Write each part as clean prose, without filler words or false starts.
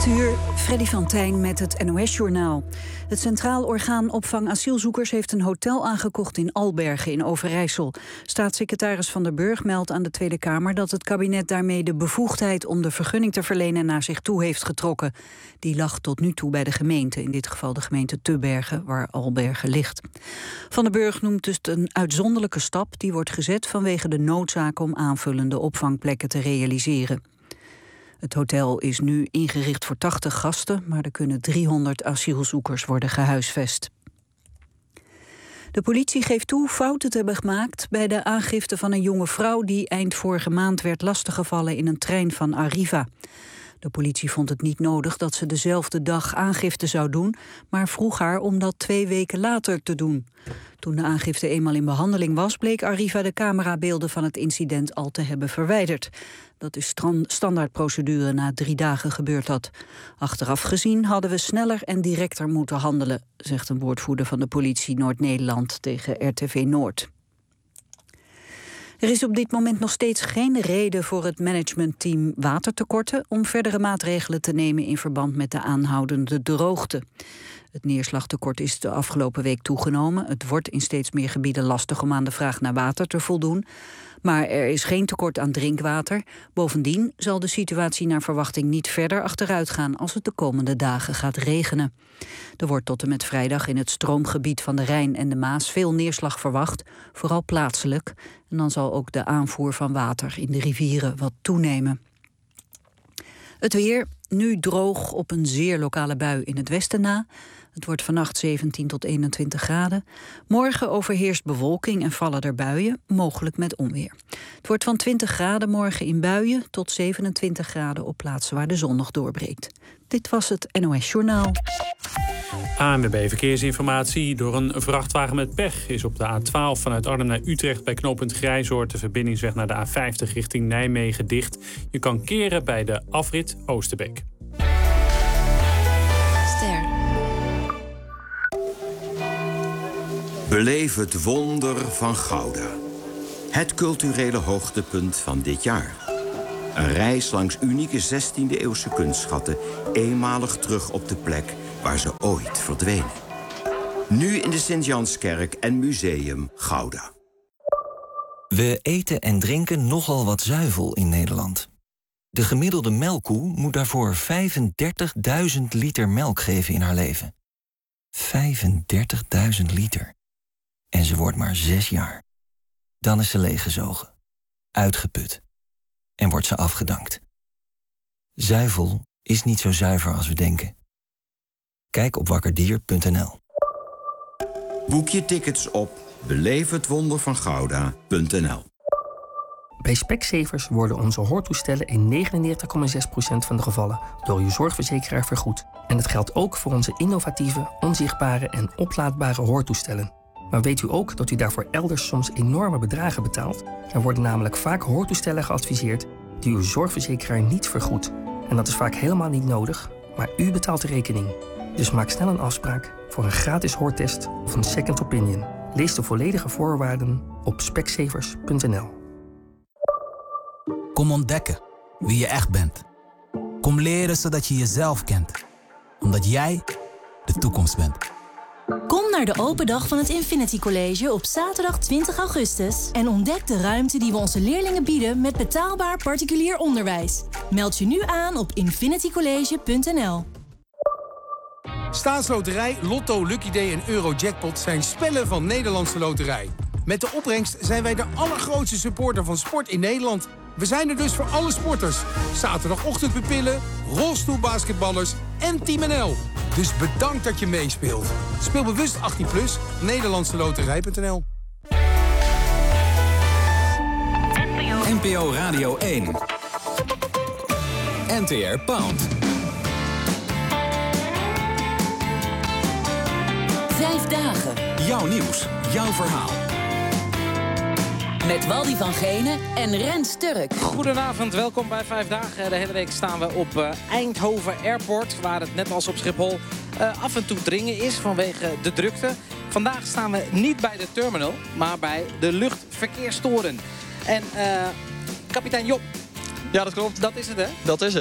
8:00, Freddy van Tijn met het NOS-journaal. Het Centraal Orgaan Opvang Asielzoekers heeft een hotel aangekocht in Albergen in Overijssel. Staatssecretaris Van der Burg meldt aan de Tweede Kamer dat het kabinet daarmee de bevoegdheid om de vergunning te verlenen naar zich toe heeft getrokken. Die lag tot nu toe bij de gemeente, in dit geval de gemeente Tubbergen, waar Albergen ligt. Van der Burg noemt dus een uitzonderlijke stap die wordt gezet vanwege de noodzaak om aanvullende opvangplekken te realiseren. Het hotel is nu ingericht voor 80 gasten, maar er kunnen 300 asielzoekers worden gehuisvest. De politie geeft toe fouten te hebben gemaakt bij de aangifte van een jonge vrouw die eind vorige maand werd lastiggevallen in een trein van Arriva. De politie vond het niet nodig dat ze dezelfde dag aangifte zou doen, maar vroeg haar om dat 2 weken later te doen. Toen de aangifte eenmaal in behandeling was, bleek Arriva de camerabeelden van het incident al te hebben verwijderd. Dat is standaardprocedure, na 3 dagen gebeurt dat. Achteraf gezien hadden we sneller en directer moeten handelen, zegt een woordvoerder van de politie Noord-Nederland tegen RTV Noord. Er is op dit moment nog steeds geen reden voor het managementteam watertekorten om verdere maatregelen te nemen in verband met de aanhoudende droogte. Het neerslagtekort is de afgelopen week toegenomen. Het wordt in steeds meer gebieden lastig om aan de vraag naar water te voldoen. Maar er is geen tekort aan drinkwater. Bovendien zal de situatie naar verwachting niet verder achteruit gaan als het de komende dagen gaat regenen. Er wordt tot en met vrijdag in het stroomgebied van de Rijn en de Maas veel neerslag verwacht, vooral plaatselijk. En dan zal ook de aanvoer van water in de rivieren wat toenemen. Het weer, nu droog op een zeer lokale bui in het westen na. Het wordt vannacht 17 tot 21 graden. Morgen overheerst bewolking en vallen er buien, mogelijk met onweer. Het wordt van 20 graden morgen in buien tot 27 graden op plaatsen waar de zon nog doorbreekt. Dit was het NOS Journaal. ANWB Verkeersinformatie. Door een vrachtwagen met pech is op de A12 vanuit Arnhem naar Utrecht bij knooppunt Grijzoord de verbindingsweg naar de A50 richting Nijmegen dicht. Je kan keren bij de afrit Oosterbeek. Beleef het wonder van Gouda. Het culturele hoogtepunt van dit jaar. Een reis langs unieke 16e-eeuwse kunstschatten, eenmalig terug op de plek waar ze ooit verdwenen. Nu in de Sint-Janskerk en Museum Gouda. We eten en drinken nogal wat zuivel in Nederland. De gemiddelde melkkoe moet daarvoor 35.000 liter melk geven in haar leven. 35.000 liter. En ze wordt maar 6 jaar. Dan is ze leeggezogen, uitgeput en wordt ze afgedankt. Zuivel is niet zo zuiver als we denken. Kijk op wakkerdier.nl. Boek je tickets op beleefhetwondervangouda.nl. Bij Specsavers worden onze hoortoestellen in 99,6% van de gevallen door uw zorgverzekeraar vergoed. En dat geldt ook voor onze innovatieve, onzichtbare en oplaadbare hoortoestellen. Maar weet u ook dat u daarvoor elders soms enorme bedragen betaalt? Er worden namelijk vaak hoortoestellen geadviseerd die uw zorgverzekeraar niet vergoedt. En dat is vaak helemaal niet nodig, maar u betaalt de rekening. Dus maak snel een afspraak voor een gratis hoortest of een second opinion. Lees de volledige voorwaarden op specsavers.nl. Kom ontdekken wie je echt bent. Kom leren zodat je jezelf kent. Omdat jij de toekomst bent. Kom naar de open dag van het Infinity College op zaterdag 20 augustus... en ontdek de ruimte die we onze leerlingen bieden met betaalbaar particulier onderwijs. Meld je nu aan op infinitycollege.nl. Staatsloterij, Lotto, Lucky Day en Eurojackpot zijn spellen van Nederlandse Loterij. Met de opbrengst zijn wij de allergrootste supporter van sport in Nederland. We zijn er dus voor alle sporters. Zaterdagochtendpupillen, rolstoelbasketballers en Team NL. Dus bedankt dat je meespeelt. Speel bewust 18+, Nederlandseloterij.nl. NPO Radio 1. NTR Pound. 5 dagen. Jouw nieuws, jouw verhaal. Met Waldy van Genen en Rens Turk. Goedenavond, welkom bij 5 dagen. De hele week staan we op Eindhoven Airport, waar het net als op Schiphol af en toe dringen is vanwege de drukte. Vandaag staan we niet bij de terminal, maar bij de luchtverkeerstoren. En kapitein Job. Ja, dat klopt. Dat is het, hè? Dat is het.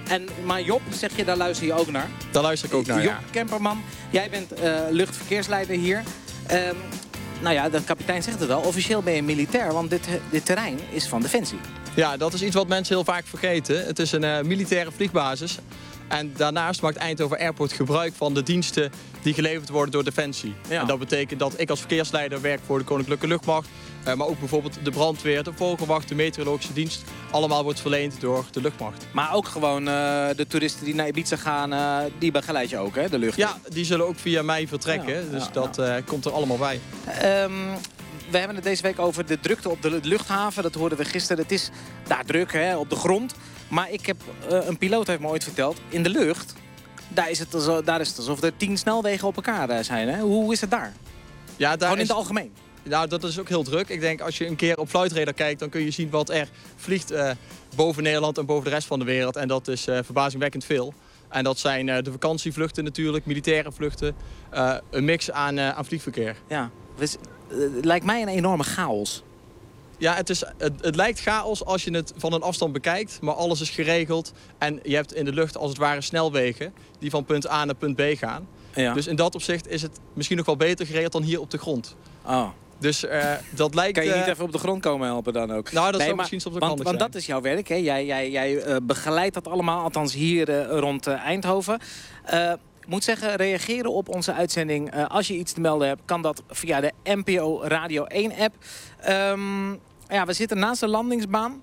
Maar Job, zeg je, daar luister je ook naar? Daar luister ik ook naar, Job Kemperman, jij bent luchtverkeersleider hier. Nou ja, de kapitein zegt het wel. Officieel ben je militair, want dit terrein is van Defensie. Ja, dat is iets wat mensen heel vaak vergeten. Het is een militaire vliegbasis. En daarnaast maakt Eindhoven Airport gebruik van de diensten die geleverd worden door Defensie. Ja. En dat betekent dat ik als verkeersleider werk voor de Koninklijke Luchtmacht. Maar ook bijvoorbeeld de brandweer, de vogelwacht, de meteorologische dienst. Allemaal wordt verleend door de luchtmacht. Maar ook gewoon de toeristen die naar Ibiza gaan, die begeleid je ook, hè, de lucht? Ja, die zullen ook via mij vertrekken. Dus dat komt er allemaal bij. We hebben het deze week over de drukte op de luchthaven. Dat hoorden we gisteren. Het is daar druk, hè, op de grond. Maar ik heb, een piloot heeft me ooit verteld, in de lucht, daar is het alsof er 10 snelwegen op elkaar zijn. Hè? Hoe is het daar? Ja, daar gewoon in het algemeen. Nou, dat is ook heel druk. Ik denk, als je een keer op Flight Radar kijkt, dan kun je zien wat er vliegt boven Nederland en boven de rest van de wereld. En dat is verbazingwekkend veel. En dat zijn de vakantievluchten natuurlijk, militaire vluchten. Een mix aan vliegverkeer. Ja, het lijkt mij een enorme chaos. Ja, het lijkt chaos als je het van een afstand bekijkt, maar alles is geregeld. En je hebt in de lucht als het ware snelwegen die van punt A naar punt B gaan. Ja. Dus in dat opzicht is het misschien nog wel beter geregeld dan hier op de grond. Oh. Dus dat lijkt... Kan je niet even op de grond komen helpen dan ook? Nou, dat zou misschien soms ook handig zijn. Want dat is jouw werk, hè? Jij begeleidt dat allemaal, althans hier rond Eindhoven. Ik moet zeggen, reageren op onze uitzending. Als je iets te melden hebt, kan dat via de NPO Radio 1 app. We zitten naast de landingsbaan.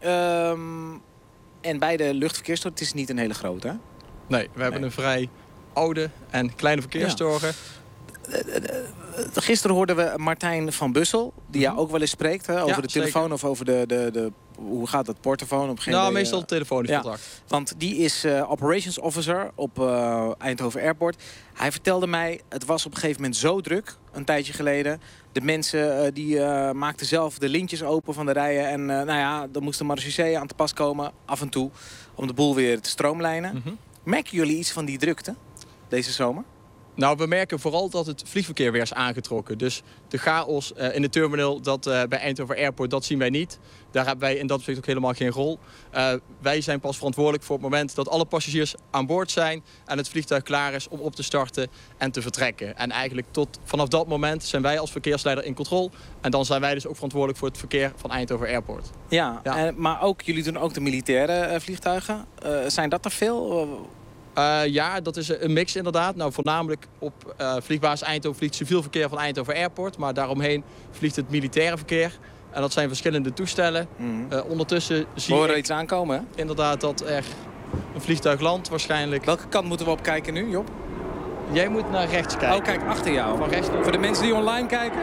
En bij de luchtverkeerstoren, het is niet een hele grote, hè? Nee, we hebben een vrij oude en kleine verkeerstoren. Gisteren hoorden we Martijn van Bussel, die jou ook wel eens spreekt, hè, over de telefoon zeker. Of over de hoe gaat dat, portofoon? Op nou, meestal de telefonisch contact. Want die is operations officer op Eindhoven Airport. Hij vertelde mij, het was op een gegeven moment zo druk, een tijdje geleden. De mensen die maakten zelf de lintjes open van de rijen. En dan moest de marechaussee aan te pas komen, af en toe, om de boel weer te stroomlijnen. Merken jullie iets van die drukte deze zomer? Nou, we merken vooral dat het vliegverkeer weer is aangetrokken. Dus de chaos in de terminal bij Eindhoven Airport, dat zien wij niet. Daar hebben wij in dat opzicht ook helemaal geen rol. Wij zijn pas verantwoordelijk voor het moment dat alle passagiers aan boord zijn en het vliegtuig klaar is om op te starten en te vertrekken. En eigenlijk vanaf dat moment zijn wij als verkeersleider in controle. En dan zijn wij dus ook verantwoordelijk voor het verkeer van Eindhoven Airport. Ja. Maar jullie doen ook de militaire vliegtuigen. Zijn dat er veel? Ja, dat is een mix inderdaad. Nou, voornamelijk op vliegbasis Eindhoven vliegt civiel verkeer van Eindhoven Airport. Maar daaromheen vliegt het militaire verkeer. En dat zijn verschillende toestellen. Ondertussen zie je iets aankomen, hè? Inderdaad dat er een vliegtuig landt waarschijnlijk. Welke kant moeten we op kijken nu, Job? Jij moet naar rechts kijken. Oh, kijk, achter jou. Van rechts naar... Voor de mensen die online kijken.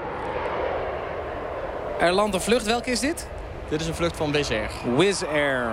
Er landt een vlucht. Welke is dit? Dit is een vlucht van Wizz Air. Wizz Air.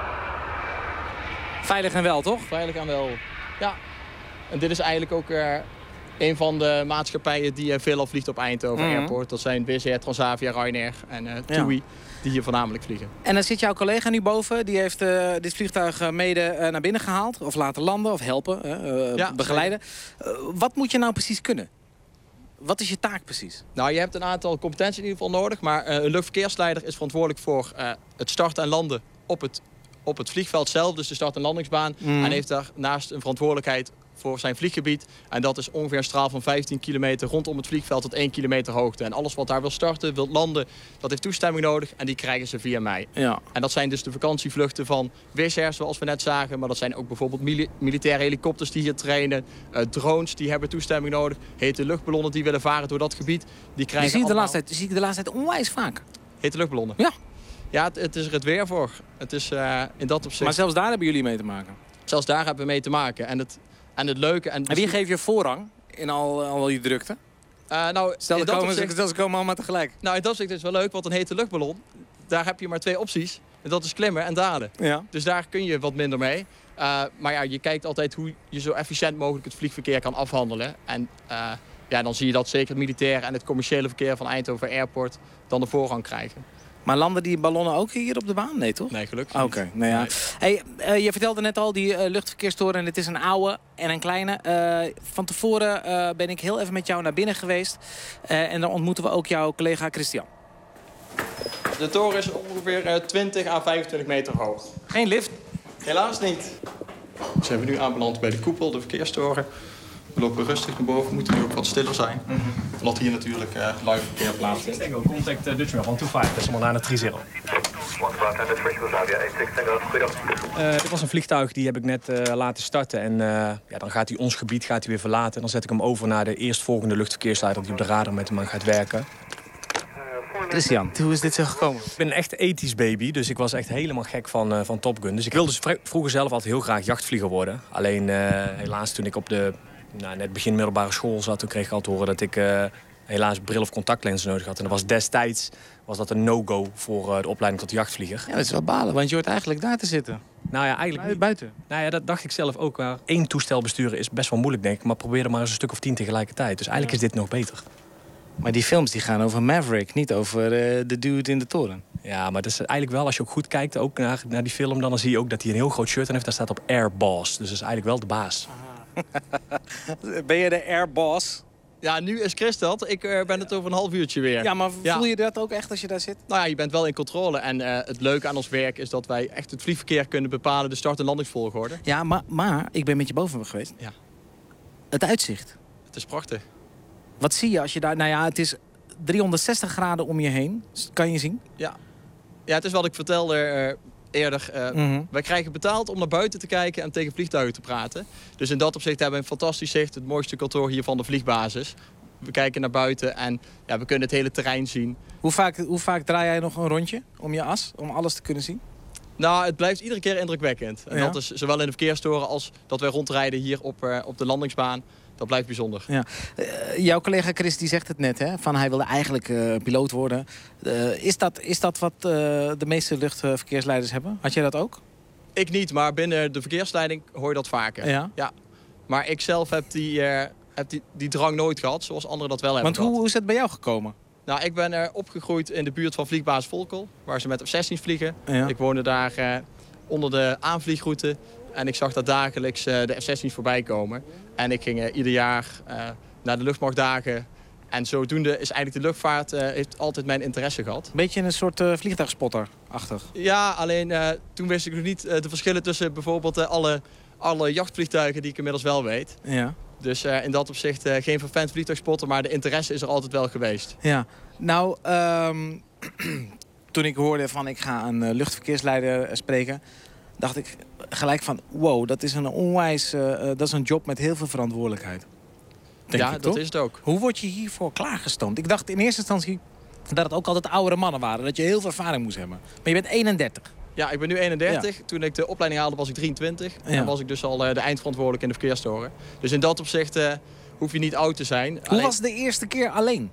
Veilig en wel, toch? Veilig en wel, ja. En dit is eigenlijk ook een van de maatschappijen die veelal vliegt op Eindhoven Airport. Dat zijn Wizz Air, Transavia, Ryanair en TUI, die hier voornamelijk vliegen. En dan zit jouw collega nu boven. Die heeft dit vliegtuig mede naar binnen gehaald. Of laten landen, of helpen, begeleiden. Wat moet je nou precies kunnen? Wat is je taak precies? Nou, je hebt een aantal competenties in ieder geval nodig. Maar een luchtverkeersleider is verantwoordelijk voor het starten en landen op het vliegveld zelf, dus de start- en landingsbaan. En heeft daarnaast een verantwoordelijkheid voor zijn vlieggebied. En dat is ongeveer een straal van 15 kilometer rondom het vliegveld tot 1 kilometer hoogte. En alles wat daar wil starten, wil landen, dat heeft toestemming nodig. En die krijgen ze via mij. Ja. En dat zijn dus de vakantievluchten van Wizz Air, zoals we net zagen. Maar dat zijn ook bijvoorbeeld militaire helikopters die hier trainen. Drones, die hebben toestemming nodig. Hete luchtballonnen die willen varen door dat gebied. Die krijgen zie je de laatste tijd onwijs vaak. Hete luchtballonnen? Ja. Ja, het is er het weer voor. Het is in dat opzicht... Maar zelfs daar hebben jullie mee te maken? Zelfs daar hebben we mee te maken. En het leuke... En wie geeft je voorrang in al die drukte? Stel, ze komen allemaal tegelijk. Nou, in dat opzicht is het wel leuk, want een hete luchtballon, daar heb je maar 2 opties. En dat is klimmen en dalen. Ja. Dus daar kun je wat minder mee. Maar ja, je kijkt altijd hoe je zo efficiënt mogelijk het vliegverkeer kan afhandelen. En dan zie je dat zeker het militaire en het commerciële verkeer van Eindhoven Airport dan de voorrang krijgen. Maar landen die ballonnen ook hier op de baan? Nee, toch? Nee, gelukkig niet. Oké. Nou ja. Nee. Hey, je vertelde net al, die luchtverkeerstoren, en het is een oude en een kleine. Van tevoren ben ik heel even met jou naar binnen geweest. En dan ontmoeten we ook jouw collega Christian. De toren is ongeveer 20 à 25 meter hoog. Geen lift? Helaas niet. We zijn nu aanbeland bij de koepel, de verkeerstoren. We lopen rustig naar boven, moeten nu ook wat stiller zijn. Omdat hier natuurlijk live verkeer plaatsvindt. Tango, contact Dutchman 125, decimal 930. Dit was een vliegtuig, die heb ik net laten starten. En dan gaat hij ons gebied weer verlaten. En dan zet ik hem over naar de eerstvolgende luchtverkeersleider die op de radar met hem gaat werken. Christian, hoe is dit zo gekomen? Ik ben een echt ethisch baby, dus ik was echt helemaal gek van Top Gun. Dus ik wilde vroeger zelf altijd heel graag jachtvlieger worden. Alleen helaas toen ik op de net begin middelbare school zat, toen kreeg ik al te horen dat ik helaas bril of contactlenzen nodig had. En dat was destijds dat een no-go voor de opleiding tot jachtvlieger. Ja, dat is wel balen, want je hoort eigenlijk daar te zitten. Nou ja, eigenlijk buiten. Nou ja, dat dacht ik zelf ook. Maar 1 toestel besturen is best wel moeilijk, denk ik. Maar probeer er maar eens een stuk of 10 tegelijkertijd. Dus eigenlijk is dit nog beter. Maar die films die gaan over Maverick, niet over de dude in de toren. Ja, maar dat is eigenlijk wel, als je ook goed kijkt ook naar die film, dan zie je ook dat hij een heel groot shirt aan heeft. Daar staat op Air Boss. Dus dat is eigenlijk wel de baas. Ben je de Air Boss? Ja, nu is Chris dat. Ik ben het over een half uurtje weer. Ja, maar voel je dat ook echt als je daar zit? Nou ja, je bent wel in controle. En het leuke aan ons werk is dat wij echt het vliegverkeer kunnen bepalen, de start- en landingsvolgorde. Ja, maar ik ben met je boven geweest. Ja. Het uitzicht. Het is prachtig. Wat zie je als je daar... Nou ja, het is 360 graden om je heen. Kan je zien? Ja, het is wat ik vertelde eerder. Wij krijgen betaald om naar buiten te kijken en tegen vliegtuigen te praten. Dus in dat opzicht hebben we een fantastisch zicht. Het mooiste kantoor hier van de vliegbasis. We kijken naar buiten en we kunnen het hele terrein zien. Hoe vaak draai jij nog een rondje om je as? Om alles te kunnen zien? Nou, het blijft iedere keer indrukwekkend. En dat is zowel in de verkeerstoren als dat wij rondrijden hier op de landingsbaan. Dat blijft bijzonder. Ja. Jouw collega Chris die zegt het net, hè? Van hij wilde eigenlijk piloot worden. Is dat wat de meeste luchtverkeersleiders hebben? Had jij dat ook? Ik niet, maar binnen de verkeersleiding hoor je dat vaker. Ja. Maar ik zelf heb die drang nooit gehad, zoals anderen dat wel hebben gehad. Want hoe is het bij jou gekomen? Nou, ik ben opgegroeid in de buurt van vliegbasis Volkel, waar ze met F-16's vliegen. Ja. Ik woonde daar onder de aanvliegroute. En ik zag daar dagelijks de F-16's voorbij komen. En ik ging ieder jaar naar de luchtmachtdagen. En zodoende is eigenlijk de luchtvaart heeft altijd mijn interesse gehad. Beetje een soort vliegtuigspotter-achtig. Ja, alleen toen wist ik nog niet de verschillen tussen bijvoorbeeld alle jachtvliegtuigen die ik inmiddels wel weet. Ja. Dus in dat opzicht geen vervent vliegtuigspotter, maar de interesse is er altijd wel geweest. Ja, nou, toen ik hoorde van ik ga een luchtverkeersleider spreken, dacht ik gelijk van wow, dat is een onwijs, dat is een job met heel veel verantwoordelijkheid. Dat is het ook. Hoe word je hiervoor klaargestoomd? Ik dacht in eerste instantie dat het ook altijd oudere mannen waren, dat je heel veel ervaring moest hebben. Maar je bent 31. Ja, ik ben nu 31. Ja. Toen ik de opleiding haalde was ik 23. En dan was ik dus al de eindverantwoordelijk in de verkeerstoren. Dus in dat opzicht hoef je niet oud te zijn. Hoe was de eerste keer alleen?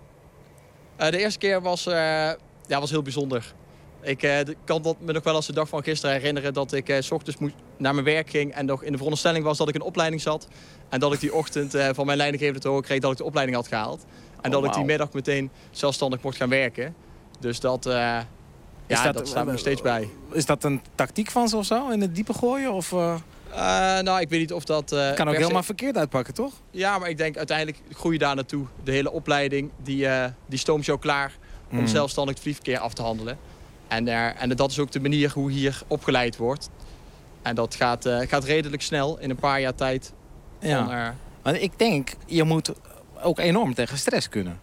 De eerste keer was heel bijzonder. Ik kan me nog wel als de dag van gisteren herinneren dat ik 's ochtends naar mijn werk ging en nog in de veronderstelling was dat ik in opleiding zat. En dat ik die ochtend van mijn leidinggevende te horen kreeg dat ik de opleiding had gehaald. En dat ik die middag meteen zelfstandig mocht gaan werken. Dus dat staat me nog steeds bij. Is dat een tactiek van ze of zo? In het diepe gooien? Of, nou, ik weet niet of dat... kan ook helemaal verkeerd uitpakken, toch? Ja, maar ik denk uiteindelijk groei je daar naartoe. De hele opleiding, die stoomt jou klaar om zelfstandig het vliegverkeer af te handelen. En dat is ook de manier hoe hier opgeleid wordt. En dat gaat redelijk snel in een paar jaar tijd. Maar ik denk, je moet ook enorm tegen stress kunnen.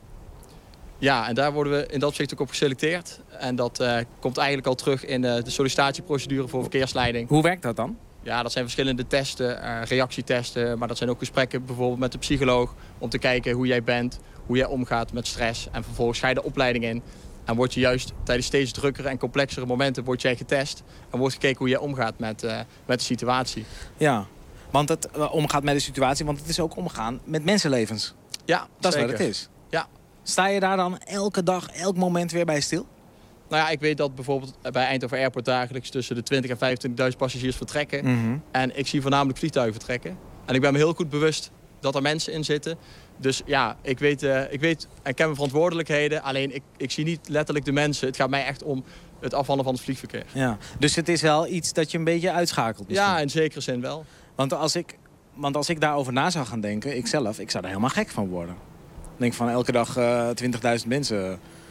Ja, en daar worden we in dat opzicht ook op geselecteerd. En dat komt eigenlijk al terug in de sollicitatieprocedure voor verkeersleiding. Hoe werkt dat dan? Ja, dat zijn verschillende testen, reactietesten. Maar dat zijn ook gesprekken bijvoorbeeld met de psycholoog. Om te kijken hoe jij bent, hoe jij omgaat met stress. En vervolgens ga je de opleiding in. En word je juist tijdens steeds drukkere en complexere momenten word jij getest. En wordt gekeken hoe jij omgaat met de situatie. Ja, want het omgaat met de situatie, want het is ook omgaan met mensenlevens. Ja, dat zeker. is wat het is. Ja. Sta je daar dan elke dag, elk moment weer bij stil? Nou ja, ik weet dat bijvoorbeeld bij Eindhoven Airport dagelijks tussen de 20.000 en 25.000 passagiers vertrekken. En ik zie voornamelijk vliegtuigen vertrekken. En ik ben me heel goed bewust dat er mensen in zitten. Dus ja, ik weet en ken mijn verantwoordelijkheden. Alleen ik zie niet letterlijk de mensen. Het gaat mij echt om het afhandelen van het vliegverkeer. Ja, dus het is wel iets dat je een beetje uitschakelt misschien. Ja, in zekere zin wel. Want als ik daarover na zou gaan denken, ik zou er helemaal gek van worden. Ik denk van elke dag 20.000 mensen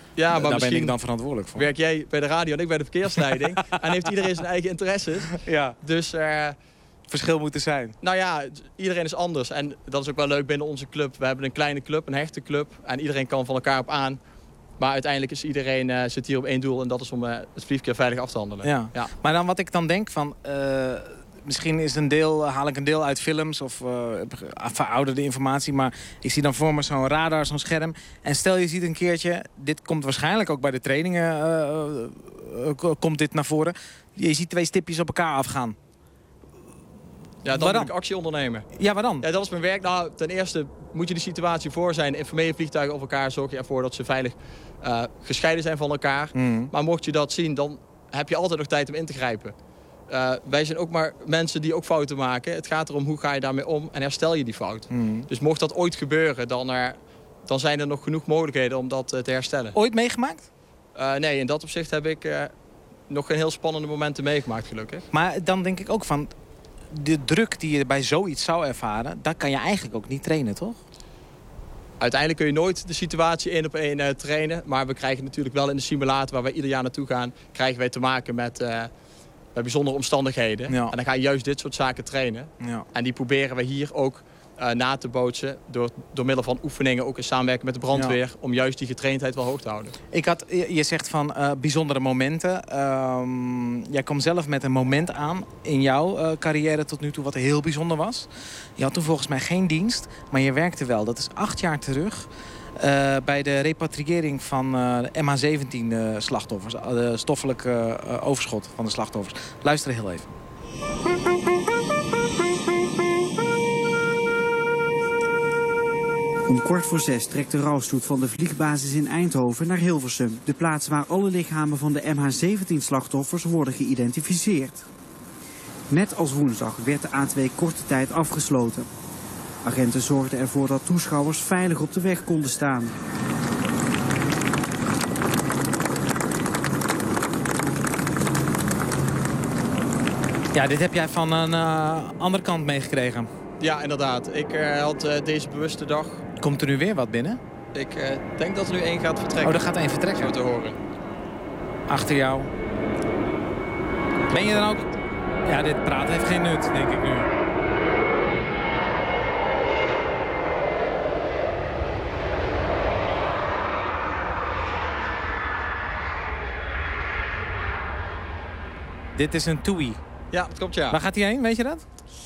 Ja, maar daar ben misschien ik dan verantwoordelijk voor. werk jij bij de radio en ik bij de verkeersleiding. En heeft iedereen zijn eigen interesses. Ja. Dus verschil moet er zijn. Nou ja, iedereen is anders. En dat is ook wel leuk binnen onze club. We hebben een kleine club, een hechte club. En iedereen kan van elkaar op aan. Maar uiteindelijk is iedereen zit hier op één doel. En dat is om het vliegverkeer veilig af te handelen. Ja. Maar dan wat ik dan denk van... misschien is een deel, haal ik een deel uit films of verouderde informatie. Maar ik zie dan voor me zo'n radar, zo'n scherm. En stel je ziet een keertje, dit komt waarschijnlijk ook bij de trainingen, komt dit naar voren. Je ziet 2 stipjes op elkaar afgaan. Ja, dan moet ik actie ondernemen. Ja, waar dan? Ja, dat is mijn werk. Nou, ten eerste moet je de situatie voor zijn. Informeer je vliegtuigen over elkaar. Zorg je ervoor dat ze veilig gescheiden zijn van elkaar. Maar mocht je dat zien, dan heb je altijd nog tijd om in te grijpen. Wij zijn ook maar mensen die ook fouten maken. Het gaat erom hoe ga je daarmee om en herstel je die fout. Dus mocht dat ooit gebeuren, dan zijn er nog genoeg mogelijkheden om dat te herstellen. Ooit meegemaakt? Nee, in dat opzicht heb ik nog geen heel spannende momenten meegemaakt, gelukkig. Maar dan denk ik ook van... de druk die je bij zoiets zou ervaren... dat kan je eigenlijk ook niet trainen, toch? Uiteindelijk kun je nooit de situatie 1 op 1 trainen. Maar we krijgen natuurlijk wel in de simulator waar wij ieder jaar naartoe gaan... krijgen wij te maken met bijzondere omstandigheden. Ja. En dan ga je juist dit soort zaken trainen. Ja. En die proberen we hier ook na te bootsen... door middel van oefeningen, ook in samenwerking met de brandweer... Ja. Om juist die getraindheid wel hoog te houden. Je zegt van bijzondere momenten. Jij kwam zelf met een moment aan in jouw carrière tot nu toe... wat heel bijzonder was. Je had toen volgens mij geen dienst, maar je werkte wel. Dat is 8 jaar terug... bij de repatriëring van MH17-slachtoffers. De stoffelijke overschot van de slachtoffers. Luister heel even. Om 5:45 trekt de rouwstoet van de vliegbasis in Eindhoven naar Hilversum. De plaats waar alle lichamen van de MH17-slachtoffers worden geïdentificeerd. Net als woensdag werd de A2 korte tijd afgesloten. Agenten zorgden ervoor dat toeschouwers veilig op de weg konden staan. Ja, dit heb jij van een andere kant meegekregen. Ja, inderdaad. Ik had deze bewuste dag... Komt er nu weer wat binnen? Ik denk dat er nu 1 gaat vertrekken. Oh, er gaat 1 vertrekken? Zo te horen. Achter jou. Ben je dan ook... Ja, dit praten heeft geen nut, denk ik nu. Dit is een TUI. Ja, dat klopt, ja. Waar gaat hij heen, weet je dat?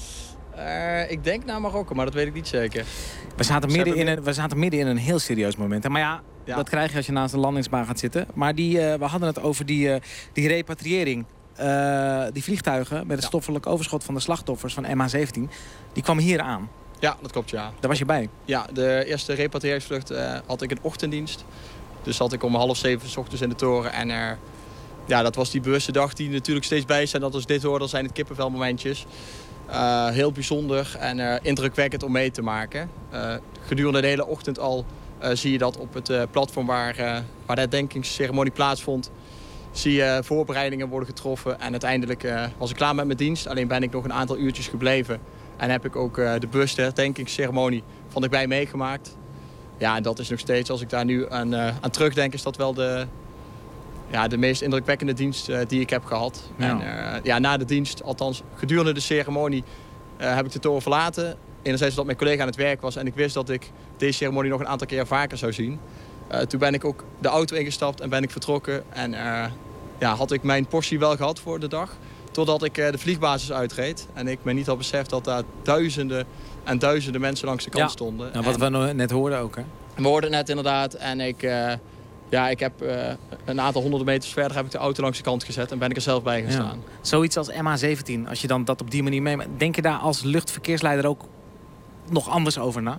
Ik denk naar Marokko, maar dat weet ik niet zeker. We zaten midden in een heel serieus moment. Maar ja, dat krijg je als je naast de landingsbaan gaat zitten. Maar we hadden het over die repatriëring. Die vliegtuigen met het stoffelijk overschot van de slachtoffers van MH17... die kwamen hier aan. Ja, dat klopt, ja. Daar was je bij? Ja, de eerste repatriëringsvlucht had ik een ochtenddienst. Dus zat ik om 6:30 's ochtends in de toren. En dat was die bewuste dag die natuurlijk steeds bij is. En dat als dit hoor, dan zijn het kippenvelmomentjes. Heel bijzonder en indrukwekkend om mee te maken. Gedurende de hele ochtend al zie je dat op het platform waar de herdenkingsceremonie plaatsvond. Zie je voorbereidingen worden getroffen. En uiteindelijk was ik klaar met mijn dienst. Alleen ben ik nog een aantal uurtjes gebleven. En heb ik ook de bewuste herdenkingsceremonie van dichtbij meegemaakt. Ja, en dat is nog steeds, als ik daar nu aan terugdenk, is dat wel de meest indrukwekkende dienst die ik heb gehad. Ja. En na de dienst, althans gedurende de ceremonie, heb ik de toren verlaten. Enerzijds omdat mijn collega aan het werk was en ik wist dat ik deze ceremonie nog een aantal keer vaker zou zien. Toen ben ik ook de auto ingestapt en ben ik vertrokken. En had ik mijn portie wel gehad voor de dag. Totdat ik de vliegbasis uitreed. En ik me niet had beseft dat daar duizenden en duizenden mensen langs de kant stonden. Nou, wat we net hoorden ook, hè? We hoorden het net inderdaad. En ik heb een aantal honderden meters verder heb ik de auto langs de kant gezet. En ben ik er zelf bij gaan staan. Zoiets als MH17, als je dan dat op die manier meemaakt. Denk je daar als luchtverkeersleider ook nog anders over na?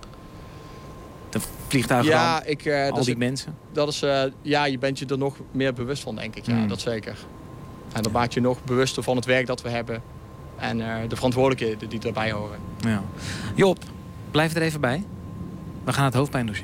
De vliegtuigen, al die mensen? Dat is, je bent je er nog meer bewust van, denk ik. Ja, dat zeker. En dat maakt je nog bewuster van het werk dat we hebben. En de verantwoordelijkheden die erbij horen. Ja. Job, blijf er even bij. We gaan het hoofdpijndossier.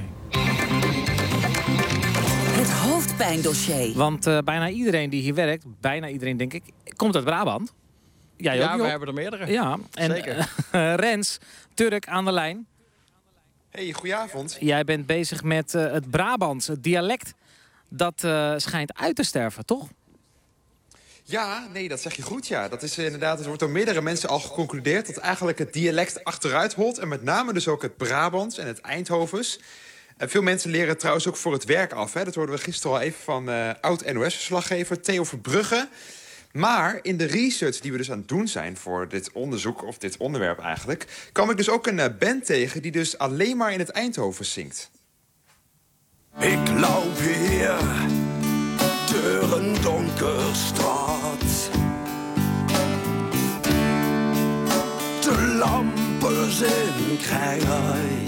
Het hoofdpijndossier. Want bijna iedereen die hier werkt, bijna iedereen denk ik, komt uit Brabant. Jij ook, Job? We hebben er meerdere. Ja, en zeker. Rens, Turk aan de lijn. Hey, goedenavond. Jij bent bezig met het Brabants, het dialect dat schijnt uit te sterven, toch? Ja, nee, dat zeg je goed, ja. Dat is inderdaad, er wordt door meerdere mensen al geconcludeerd dat eigenlijk het dialect achteruit holt. En met name dus ook het Brabants en het Eindhovens. En veel mensen leren het trouwens ook voor het werk af. Hè. Dat hoorden we gisteren al even van oud-NOS-verslaggever Theo Verbrugge. Maar in de research die we dus aan het doen zijn voor dit onderzoek, of dit onderwerp eigenlijk, kwam ik dus ook een band tegen die dus alleen maar in het Eindhovens zingt. Ik loop hier door een donker straat. De lampen zijn krijgheid.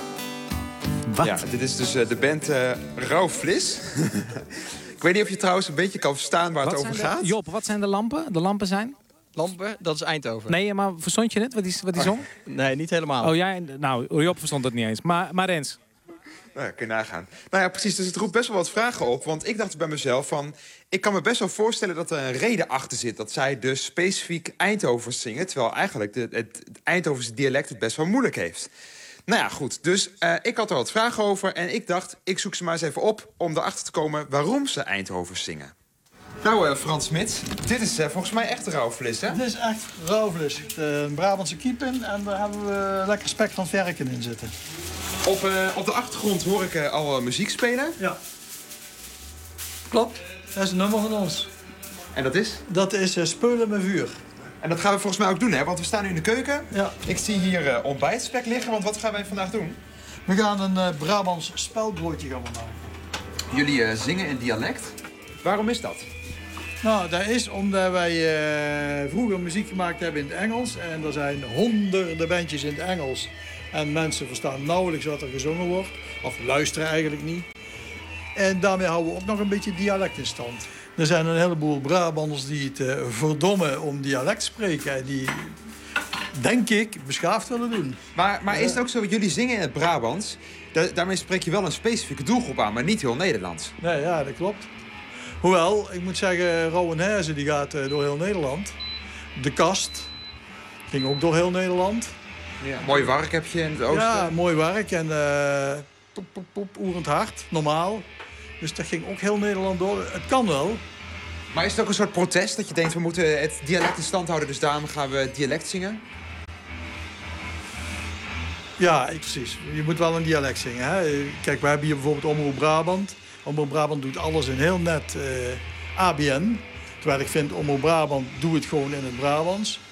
Wat? Ja, dit is dus de band Rauw Vlis. Ik weet niet of je trouwens een beetje kan verstaan waar het over gaat. Job, wat zijn de lampen? De lampen zijn? Lampen, dat is Eindhoven. Nee, maar verstond je het? Wat die zong? Nee, niet helemaal. Oh, jij? Nou, Job verstond het niet eens. Maar Rens? Nou, kun je nagaan. Nou ja, precies. Dus het roept best wel wat vragen op. Want ik dacht bij mezelf van, ik kan me best wel voorstellen dat er een reden achter zit. Dat zij dus specifiek Eindhovens zingen. Terwijl eigenlijk het Eindhovense dialect het best wel moeilijk heeft. Nou ja, goed. Dus ik had er wat vragen over. En ik dacht, ik zoek ze maar eens even op om erachter te komen waarom ze Eindhovens zingen. Nou, Frans Smits, dit is volgens mij echt rauwvlis, hè? Dit is echt rauwvlis. Een Brabantse kiepen en daar hebben we lekker spek van verken in zitten. Op de achtergrond hoor ik al muziek spelen. Ja. Klopt. Dat is een nummer van ons. En dat is? Dat is Speulen met vuur. En dat gaan we volgens mij ook doen, hè? Want we staan nu in de keuken. Ja. Ik zie hier ontbijtspek liggen, want wat gaan wij vandaag doen? We gaan een Brabants speldbroodje gaan maken. Jullie zingen in dialect. Waarom is dat? Nou, dat is omdat wij vroeger muziek gemaakt hebben in het Engels. En er zijn honderden bandjes in het Engels. En mensen verstaan nauwelijks wat er gezongen wordt. Of luisteren eigenlijk niet. En daarmee houden we ook nog een beetje dialect in stand. Er zijn een heleboel Brabanders die het verdommen om dialect te spreken. En die, denk ik, beschaafd willen doen. Maar is het ook zo, jullie zingen in het Brabants. Daarmee spreek je wel een specifieke doelgroep aan, maar niet heel Nederlands. Nee, ja, dat klopt. Hoewel, ik moet zeggen, Rauwenherzen die gaat door heel Nederland. De Kast ging ook door heel Nederland. Ja. Mooi werk heb je in het oosten. Ja, mooi werk en oerend hard, normaal. Dus dat ging ook heel Nederland door. Het kan wel. Maar is het ook een soort protest dat je denkt, we moeten het dialect in stand houden, dus daarom gaan we dialect zingen? Ja, precies. Je moet wel een dialect zingen. Hè? Kijk, we hebben hier bijvoorbeeld Omroep Brabant. Omroep Brabant doet alles in heel net ABN. Terwijl ik vind, Omroep Brabant, doe het gewoon in het Brabants.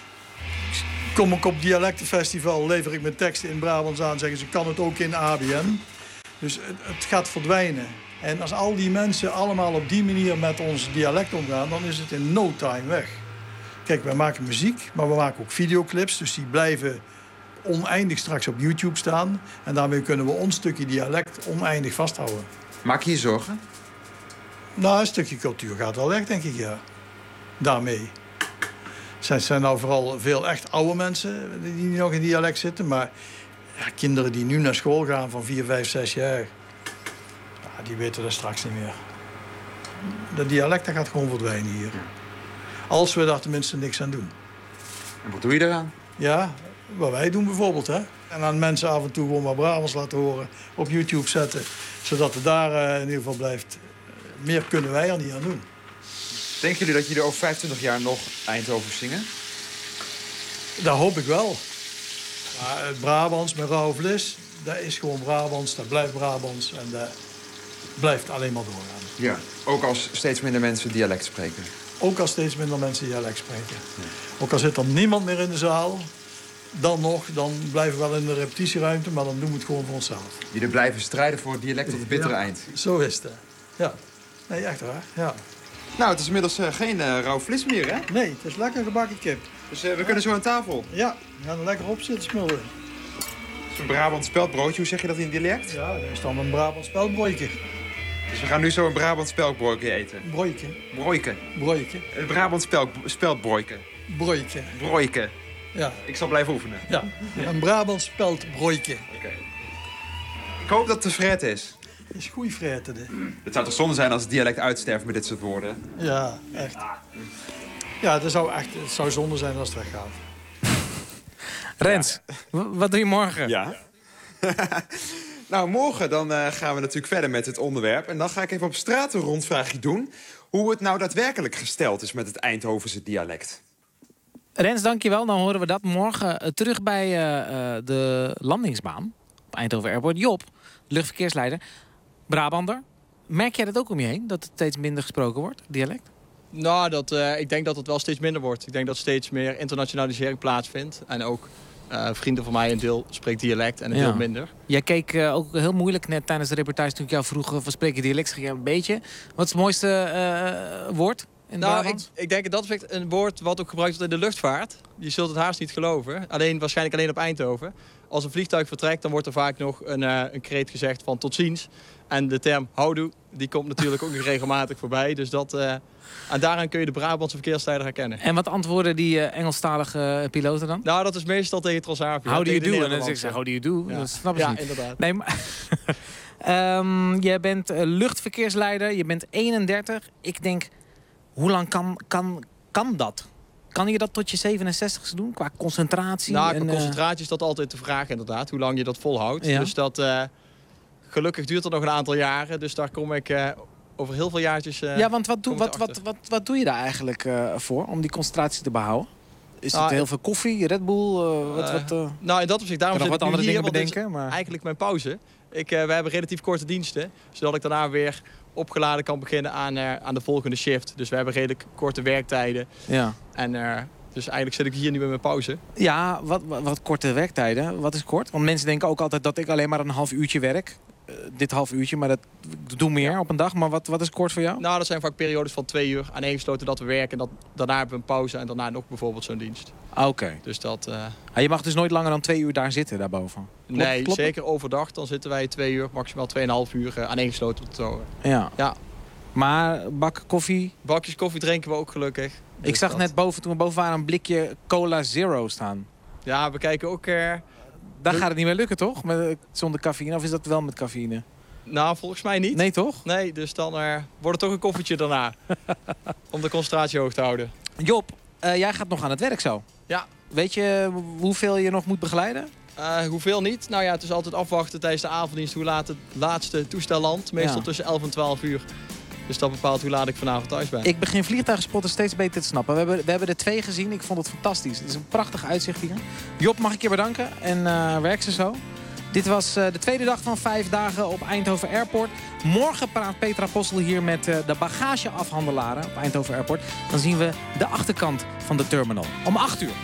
Kom ik op dialectenfestival, lever ik mijn teksten in Brabants aan, zeggen ze, kan het ook in ABN. Dus het gaat verdwijnen. En als al die mensen allemaal op die manier met ons dialect omgaan, dan is het in no time weg. Kijk, wij maken muziek, maar we maken ook videoclips. Dus die blijven oneindig straks op YouTube staan. En daarmee kunnen we ons stukje dialect oneindig vasthouden. Maak je je zorgen? Nou, een stukje cultuur gaat wel weg, denk ik, ja. Daarmee. Het zijn nou vooral veel echt oude mensen die nog in dialect zitten. Maar ja, kinderen die nu naar school gaan van 4, 5, 6 jaar... Ja, die weten dat straks niet meer. Dat dialect dat gaat gewoon verdwijnen hier. Als we daar tenminste niks aan doen. En wat doe je eraan? Ja, wat wij doen bijvoorbeeld, hè. En aan mensen af en toe gewoon maar Brabants laten horen. Op YouTube zetten. Zodat het daar in ieder geval blijft. Meer kunnen wij er niet aan doen. Denken jullie dat jullie over 25 jaar nog Eindhoven zingen? Dat hoop ik wel. Maar het Brabants met rauw vlees, dat is gewoon Brabants. Dat blijft Brabants. En dat blijft alleen maar doorgaan. Ja, ook als steeds minder mensen dialect spreken. Ook als steeds minder mensen dialect spreken. Ja. Ook al zit er niemand meer in de zaal, dan blijven we wel in de repetitieruimte, maar dan doen we het gewoon voor onszelf. Jullie blijven strijden voor het dialect tot het bittere eind. Zo is het. Ja. Nee, echt waar. Ja. Nou, het is inmiddels geen rauw vlees meer, hè? Nee, het is lekker gebakken kip. Dus we kunnen zo aan tafel. Ja, we gaan er lekker op zitten smullen. Zo'n Brabants speldbroodje, hoe zeg je dat in dialect? Ja, dat is dan een Brabants speldbroodje. Dus we gaan nu zo een Brabants speldbroodje eten? Broodje. Broodje. Broodje. Een Brabants speldbroodje. Broodje. Broodje. Ja. Ik zal blijven oefenen. Ja, een Brabants speldbroodje. Oké. Ik hoop dat het tevreden is. Is goed vreten, hè. Het zou toch zonde zijn als het dialect uitsterft met dit soort woorden? Ja, echt. Ja, het zou zonde zijn als het weggaat. Rens, wat doe je morgen? Ja. Nou, morgen dan gaan we natuurlijk verder met het onderwerp. En dan ga ik even op straat een rondvraagje doen. Hoe het nou daadwerkelijk gesteld is met het Eindhovense dialect. Rens, dankjewel. Dan horen we dat morgen terug bij de landingsbaan op Eindhoven Airport. Job, luchtverkeersleider, Brabander. Merk jij dat ook om je heen, dat het steeds minder gesproken wordt, dialect? Nou, ik denk dat het wel steeds minder wordt. Ik denk dat steeds meer internationalisering plaatsvindt. En ook vrienden van mij, een deel spreekt dialect en een deel minder. Jij keek ook heel moeilijk net tijdens de reportage toen ik jou vroeg van spreek je dialect? Zeg je een beetje. Wat is het mooiste woord? Ik denk dat is een woord wat ook gebruikt wordt in de luchtvaart. Je zult het haast niet geloven. Waarschijnlijk alleen op Eindhoven. Als een vliegtuig vertrekt, dan wordt er vaak nog een kreet gezegd van tot ziens. En de term houdoe, die komt natuurlijk ook nog regelmatig voorbij. Dus en daaraan kun je de Brabantse verkeersleider herkennen. En wat antwoorden die Engelstalige piloten dan? Nou, dat is meestal tegen Transavia. How do you do? En dan zeg ik ze, how do you do? Ja. Dat snap ik niet. Ja, inderdaad. Nee, maar jij bent luchtverkeersleider, je bent 31. Ik denk, hoe lang kan dat? Kan je dat tot je 67ste doen, qua concentratie? Nou, qua concentratie is dat altijd de vraag inderdaad, hoe lang je dat volhoudt. Ja. Dus gelukkig duurt het nog een aantal jaren, dus daar kom ik over heel veel jaartjes... Ja, want wat doe je daar eigenlijk voor, om die concentratie te behouden? Is het heel veel koffie, Red Bull? Nou, in dat opzicht, daarom zit ik andere hier, dingen want bedenken. Maar eigenlijk mijn pauze. We hebben relatief korte diensten, zodat ik daarna weer opgeladen kan beginnen aan de volgende shift. Dus we hebben redelijk korte werktijden. Ja. En dus eigenlijk zit ik hier nu met mijn pauze. Ja, wat korte werktijden. Wat is kort? Want mensen denken ook altijd dat ik alleen maar een half uurtje werk. Dit half uurtje, maar ik doe meer op een dag. Maar wat is kort voor jou? Nou, dat zijn vaak periodes van 2 uur aaneengesloten dat we werken. En daarna hebben we een pauze en daarna nog bijvoorbeeld zo'n dienst. Oké. Dus je mag dus nooit langer dan 2 uur daar zitten daarboven? Klopt zeker overdag. Dan zitten wij 2 uur, maximaal 2,5 uur aaneengesloten op de toren. Ja. Maar bak koffie? Bakjes koffie drinken we ook gelukkig. Dus ik zag net toen we boven waren een blikje Cola Zero staan. Ja, we kijken ook... Dan gaat het niet meer lukken, toch? Zonder cafeïne? Of is dat wel met cafeïne? Nou, volgens mij niet. Nee, toch? Nee, dus dan wordt het toch een koffietje daarna. Om de concentratie hoog te houden. Job, jij gaat nog aan het werk zo. Ja. Weet je hoeveel je nog moet begeleiden? Hoeveel niet? Nou ja, het is altijd afwachten tijdens de avonddienst hoe laat het laatste toestel landt. Meestal tussen 11 en 12 uur. Dus dat bepaalt hoe laat ik vanavond thuis ben. Ik begin vliegtuigspotten steeds beter te snappen. We hebben er 2 gezien. Ik vond het fantastisch. Het is een prachtig uitzicht hier. Job, mag ik je bedanken. En werk ze zo. Dit was de tweede dag van 5 dagen op Eindhoven Airport. Morgen praat Petra Possel hier met de bagageafhandelaren op Eindhoven Airport. Dan zien we de achterkant van de terminal. Om 8 uur.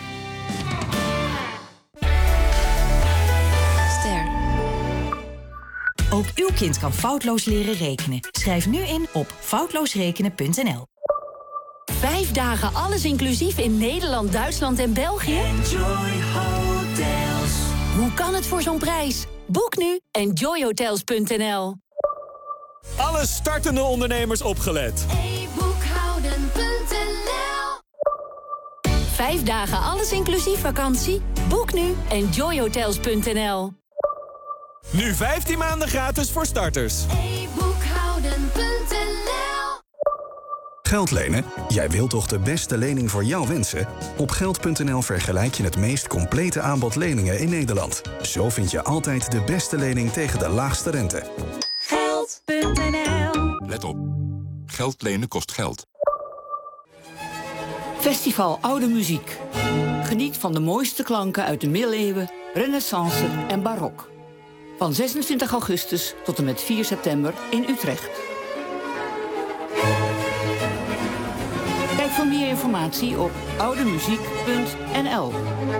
Ook uw kind kan foutloos leren rekenen. Schrijf nu in op foutloosrekenen.nl. 5 dagen alles inclusief in Nederland, Duitsland en België? Enjoy Hotels. Hoe kan het voor zo'n prijs? Boek nu enjoyhotels.nl. Alle startende ondernemers opgelet. eboekhouden.nl. 5 dagen alles inclusief vakantie? Boek nu enjoyhotels.nl. Nu 15 maanden gratis voor starters. eboekhouden.nl. Geld lenen? Jij wilt toch de beste lening voor jouw wensen? Op Geld.nl vergelijk je het meest complete aanbod leningen in Nederland. Zo vind je altijd de beste lening tegen de laagste rente. Geld.nl. Let op. Geld lenen kost geld. Festival Oude Muziek. Geniet van de mooiste klanken uit de middeleeuwen, renaissance en barok. Van 26 augustus tot en met 4 september in Utrecht. Kijk voor meer informatie op oudemuziek.nl.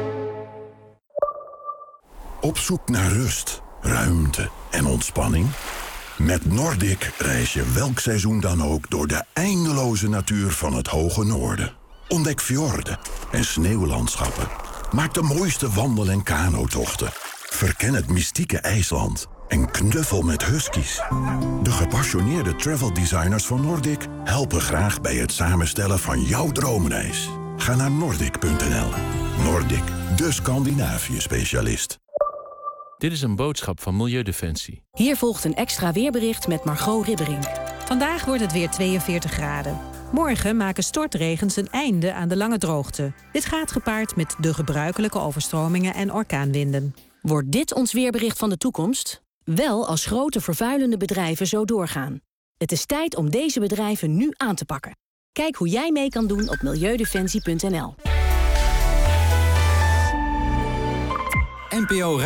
Op zoek naar rust, ruimte en ontspanning? Met Nordic reis je welk seizoen dan ook door de eindeloze natuur van het hoge noorden. Ontdek fjorden en sneeuwlandschappen. Maak de mooiste wandel- en kanotochten. Verken het mystieke IJsland en knuffel met huskies. De gepassioneerde travel designers van Nordic helpen graag bij het samenstellen van jouw droomreis. Ga naar Nordic.nl. Nordic, de Scandinavië-specialist. Dit is een boodschap van Milieudefensie. Hier volgt een extra weerbericht met Margot Ribberink. Vandaag wordt het weer 42 graden. Morgen maken stortregens een einde aan de lange droogte. Dit gaat gepaard met de gebruikelijke overstromingen en orkaanwinden. Wordt dit ons weerbericht van de toekomst? Wel als grote vervuilende bedrijven zo doorgaan. Het is tijd om deze bedrijven nu aan te pakken. Kijk hoe jij mee kan doen op milieudefensie.nl. NPO